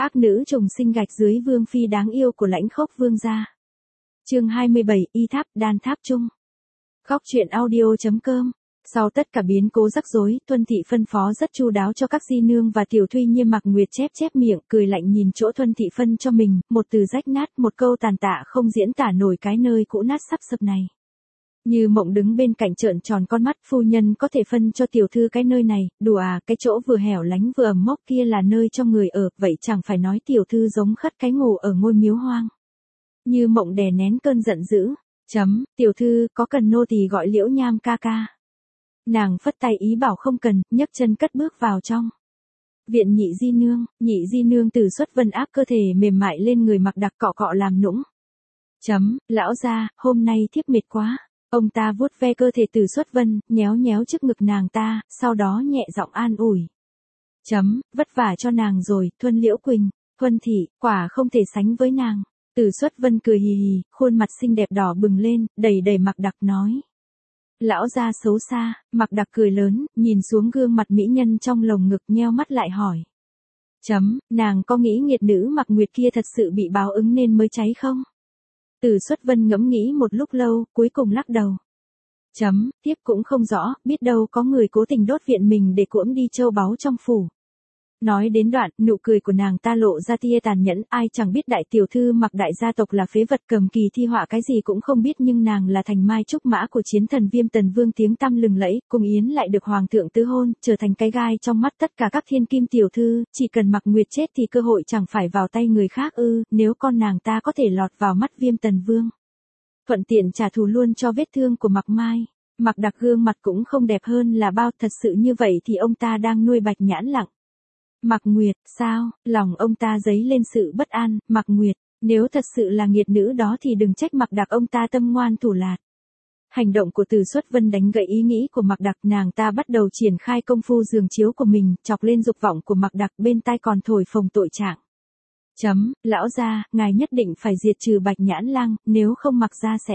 Ác nữ trùng sinh gạch dưới vương phi đáng yêu của Lãnh Khốc vương gia. Chương 27, y tháp, đan tháp chung. Góc truyện audio.com. Sau tất cả biến cố rắc rối, Thuân thị phân phó rất chu đáo cho các di nương và Tiểu Thuy Nhiêm. Mạc Nguyệt chép miệng, cười lạnh nhìn chỗ Thuân thị phân cho mình, một từ rách nát, một câu tàn tạ không diễn tả nổi cái nơi cũ nát sắp sập này. Như Mộng đứng bên cạnh trợn tròn con mắt, phu nhân có thể phân cho tiểu thư cái nơi này, đùa à, cái chỗ vừa hẻo lánh vừa ẩm mốc kia là nơi cho người ở, vậy chẳng phải nói tiểu thư giống khất cái ngủ ở ngôi miếu hoang. Như Mộng đè nén cơn giận dữ, tiểu thư, có cần nô tỳ gọi Liễu Nham ca ca. Nàng phất tay ý bảo không cần, nhấc chân cất bước vào trong. Viện nhị di nương Từ Xuất Vân áp cơ thể mềm mại lên người Mạc Đặc cọ cọ làm nũng. Lão gia, hôm nay thiếp mệt quá. Ông ta vuốt ve cơ thể Từ Xuất Vân, nhéo nhéo trước ngực nàng ta, sau đó nhẹ giọng an ủi. Vất vả cho nàng rồi, Thuân Liễu Quỳnh, Thuân thị, quả không thể sánh với nàng. Từ Xuất Vân cười hì hì, khuôn mặt xinh đẹp đỏ bừng lên, đầy Mạc Đặc nói. Lão gia xấu xa, Mạc Đặc cười lớn, nhìn xuống gương mặt mỹ nhân trong lồng ngực, nheo mắt lại hỏi. Nàng có nghĩ nghiệt nữ Mạc Nguyệt kia thật sự bị báo ứng nên mới cháy không? Từ Xuất Vân ngẫm nghĩ một lúc lâu, cuối cùng lắc đầu. Tiếp cũng không rõ, biết đâu có người cố tình đốt viện mình để cưỡng đi châu báu trong phủ. Nói đến đoạn, nụ cười của nàng ta lộ ra tia tàn nhẫn, ai chẳng biết đại tiểu thư Mạc đại gia tộc là phế vật cầm kỳ thi họa cái gì cũng không biết, nhưng nàng là thành mai trúc mã của chiến thần Viêm Tần Vương tiếng tăm lừng lẫy, cùng Yến lại được hoàng thượng tứ hôn, trở thành cái gai trong mắt tất cả các thiên kim tiểu thư, chỉ cần Mạc Nguyệt chết thì cơ hội chẳng phải vào tay người khác ư, nếu con nàng ta có thể lọt vào mắt Viêm Tần Vương. Thuận tiện trả thù luôn cho vết thương của Mạc Mai. Mạc Đặc gương mặt cũng không đẹp hơn là bao, thật sự như vậy thì ông ta đang nuôi bạch nhãn lặng. Mạc Nguyệt, sao? Lòng ông ta dấy lên sự bất an. Mạc Nguyệt, nếu thật sự là nghiệt nữ đó thì đừng trách Mạc Đặc ông ta tâm ngoan thủ lạt. Hành động của Từ Xuất Vân đánh gãy ý nghĩ của Mạc Đặc, nàng ta bắt đầu triển khai công phu giường chiếu của mình, chọc lên dục vọng của Mạc Đặc, bên tai còn thổi phồng tội trạng. Lão gia, ngài nhất định phải diệt trừ Bạch Nhãn Lang, nếu không Mạc gia sẽ.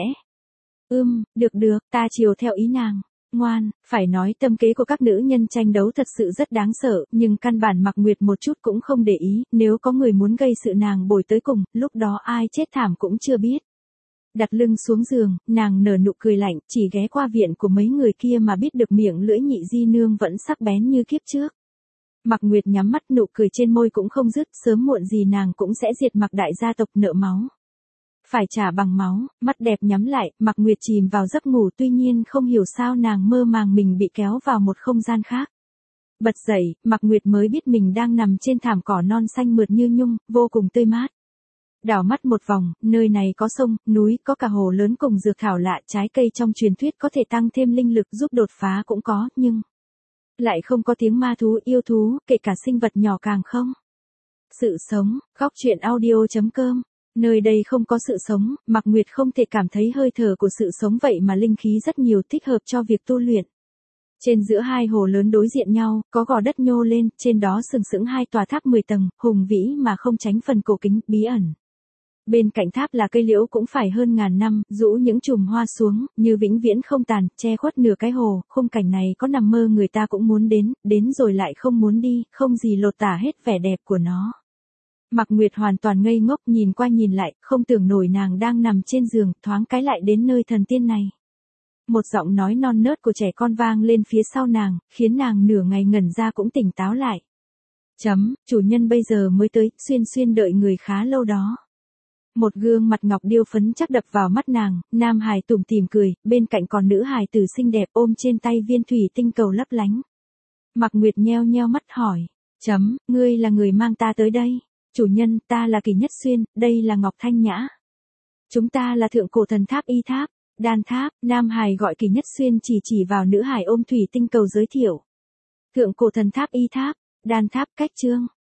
Được, ta chiều theo ý nàng. Ngoan, phải nói tâm kế của các nữ nhân tranh đấu thật sự rất đáng sợ, nhưng căn bản Mạc Nguyệt một chút cũng không để ý, nếu có người muốn gây sự nàng bồi tới cùng, lúc đó ai chết thảm cũng chưa biết. Đặt lưng xuống giường, nàng nở nụ cười lạnh, chỉ ghé qua viện của mấy người kia mà biết được miệng lưỡi nhị di nương vẫn sắc bén như kiếp trước. Mạc Nguyệt nhắm mắt, nụ cười trên môi cũng không dứt, sớm muộn gì nàng cũng sẽ diệt Mạc đại gia tộc nợ máu. Phải trả bằng máu, mắt đẹp nhắm lại, Mạc Nguyệt chìm vào giấc ngủ, tuy nhiên không hiểu sao nàng mơ màng mình bị kéo vào một không gian khác. Bật dậy, Mạc Nguyệt mới biết mình đang nằm trên thảm cỏ non xanh mượt như nhung, vô cùng tươi mát. Đảo mắt một vòng, nơi này có sông, núi, có cả hồ lớn cùng dược thảo lạ, trái cây trong truyền thuyết có thể tăng thêm linh lực giúp đột phá cũng có, nhưng lại không có tiếng ma thú, yêu thú, kể cả sinh vật nhỏ càng không. Sự sống, góc truyện audio.com. Nơi đây không có sự sống, Mạc Nguyệt không thể cảm thấy hơi thở của sự sống, vậy mà linh khí rất nhiều, thích hợp cho việc tu luyện. Trên giữa hai hồ lớn đối diện nhau, có gò đất nhô lên, trên đó sừng sững hai tòa tháp 10 tầng, hùng vĩ mà không tránh phần cổ kính, bí ẩn. Bên cạnh tháp là cây liễu cũng phải hơn ngàn năm, rũ những chùm hoa xuống, như vĩnh viễn không tàn, che khuất nửa cái hồ, khung cảnh này có nằm mơ người ta cũng muốn đến rồi lại không muốn đi, không gì lột tả hết vẻ đẹp của nó. Mạc Nguyệt hoàn toàn ngây ngốc, nhìn qua nhìn lại, không tưởng nổi nàng đang nằm trên giường, thoáng cái lại đến nơi thần tiên này. Một giọng nói non nớt của trẻ con vang lên phía sau nàng, khiến nàng nửa ngày ngẩn ra cũng tỉnh táo lại. Chủ nhân bây giờ mới tới, xuyên đợi người khá lâu đó. Một gương mặt ngọc điêu phấn chắc đập vào mắt nàng, nam hài tủm tỉm cười, bên cạnh còn nữ hài tử xinh đẹp ôm trên tay viên thủy tinh cầu lấp lánh. Mạc Nguyệt nheo mắt hỏi. Ngươi là người mang ta tới đây. Chủ nhân, ta là Kỳ Nhất Xuyên, đây là Ngọc Thanh Nhã. Chúng ta là thượng cổ thần tháp y tháp, đan tháp, nam hài gọi Kỳ Nhất Xuyên chỉ vào nữ hài ôm thủy tinh cầu giới thiệu. Thượng cổ thần tháp y tháp, đan tháp, cách chương.